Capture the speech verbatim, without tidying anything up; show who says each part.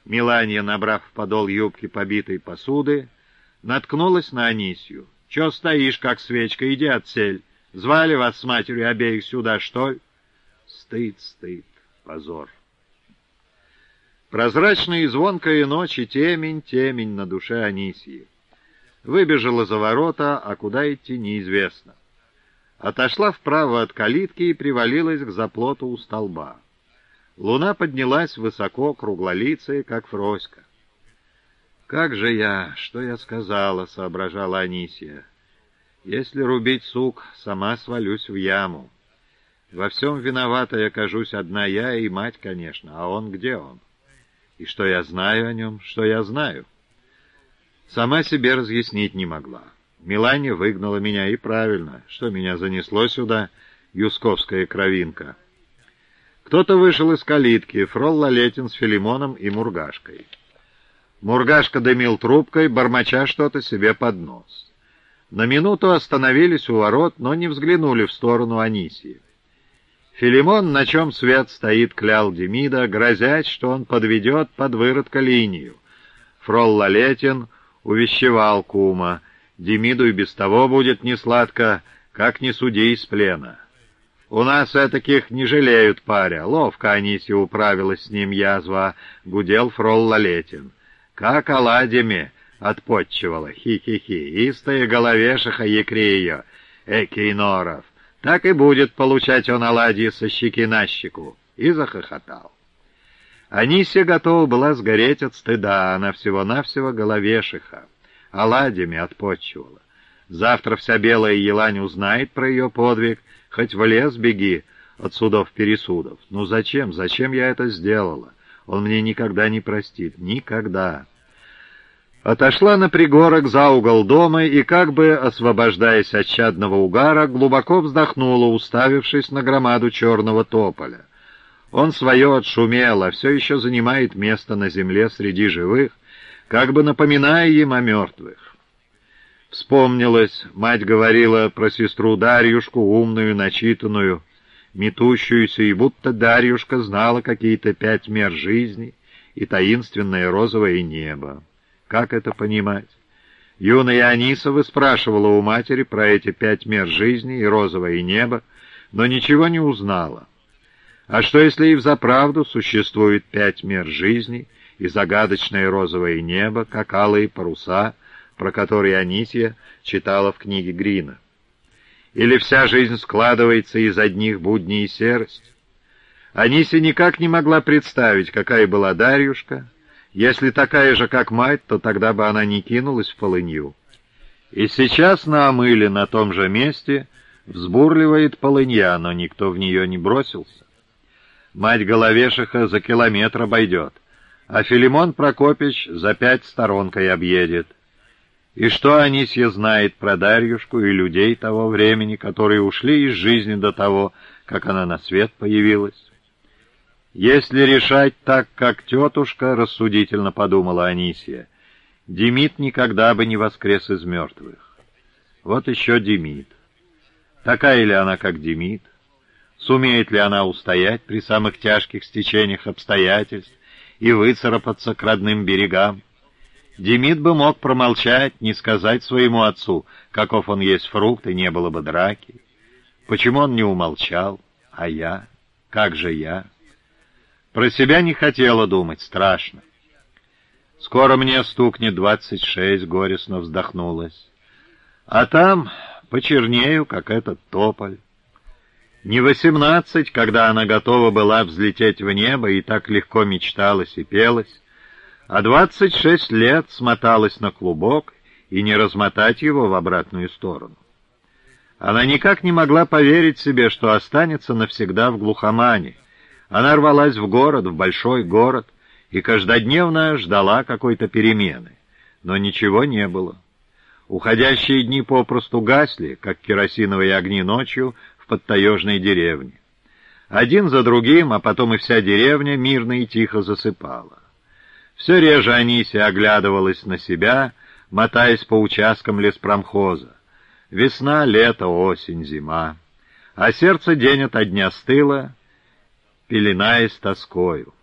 Speaker 1: Меланья, набрав в подол юбки побитой посуды, наткнулась на Анисью. «Чё стоишь, как свечка? Иди отсель. Звали вас с матерью обеих сюда, что ли?» Стыд, стыд, позор. Прозрачная и звонкая ночь, и темень, темень на душе Анисьи. Выбежала за ворота, а куда идти неизвестно. Отошла вправо от калитки и привалилась к заплоту у столба. Луна поднялась высоко, круглолицая, как Фроська. «Как же я, что я сказала?» — соображала Анисья. «Если рубить сук, сама свалюсь в яму. Во всем виновата я кажусь одна я и мать, конечно, а он где он? И что я знаю о нем, что я знаю?» Сама себе разъяснить не могла. Меланья выгнала меня, и правильно, что меня занесло сюда, юсковская кровинка. Кто-то вышел из калитки, фрол Лалетин с Филимоном и Мургашкой. Мургашка дымил трубкой, бормоча что-то себе под нос. На минуту остановились у ворот, но не взглянули в сторону Анисьи. Филимон, на чем свет стоит, клял Демида, грозясь, что он подведет под выродка линию. Фрол Лалетин увещевал кума: «Демиду и без того будет несладко, как не суди из плена. У нас этаких не жалеют, паря». Ловко Анисья управилась с ним язва, гудел фрол Лалетин. Как оладьями отпотчевала, хи-хи-хи, истая головешиха якри ее, экий норов. Так и будет получать он оладьи со щеки на щеку. И захохотал. Анисья готова была сгореть от стыда, она всего-навсего головешиха, оладьями отпотчевала. Завтра вся белая елань узнает про ее подвиг, хоть в лес беги от судов-пересудов. Ну зачем, зачем я это сделала? Он мне никогда не простит, никогда. Отошла на пригорок за угол дома и, как бы освобождаясь от чадного угара, глубоко вздохнула, уставившись на громаду черного тополя. Он свое отшумел, а все еще занимает место на земле среди живых, как бы напоминая им о мертвых. Вспомнилось, мать говорила про сестру Дарьюшку, умную, начитанную, метущуюся, и будто Дарьюшка знала какие-то пять мер жизни и таинственное розовое небо. Как это понимать? Юная Аниса выспрашивала у матери про эти пять мер жизни и розовое небо, но ничего не узнала. А что, если и взаправду существует пять мер жизни и загадочное розовое небо, как алые паруса, про которые Анисья читала в книге Грина? Или вся жизнь складывается из одних будней и серости? Анисья никак не могла представить, какая была Дарьюшка. Если такая же, как мать, то тогда бы она не кинулась в полынью. И сейчас на омыле на том же месте взбурливает полынья, но никто в нее не бросился. Мать Головешиха за километр обойдет, а Филимон Прокопич за пять сторонкой объедет. И что Анисья знает про Дарьюшку и людей того времени, которые ушли из жизни до того, как она на свет появилась? Если решать так, как тетушка, рассудительно подумала Анисья, Демид никогда бы не воскрес из мертвых. Вот еще Демид. Такая ли она, как Демид? Сумеет ли она устоять при самых тяжких стечениях обстоятельств и выцарапаться к родным берегам? Демид бы мог промолчать, не сказать своему отцу, каков он есть фрукт, и не было бы драки. Почему он не умолчал? А я? Как же я? Про себя не хотела думать, страшно. Скоро мне стукнет двадцать шесть, горестно вздохнулась. А там почернею, как этот тополь. Не восемнадцать, когда она готова была взлететь в небо и так легко мечталась и пелась, а двадцать шесть лет смоталась на клубок и не размотать его в обратную сторону. Она никак не могла поверить себе, что останется навсегда в глухомане. Она рвалась в город, в большой город, и каждодневно ждала какой-то перемены. Но ничего не было. Уходящие дни попросту гасли, как керосиновые огни ночью в подтаежной деревне. Один за другим, а потом и вся деревня мирно и тихо засыпала. Все реже Анисья оглядывалась на себя, мотаясь по участкам леспромхоза. Весна, лето, осень, зима. А сердце день ото дня стыло, пеленаясь тоскою.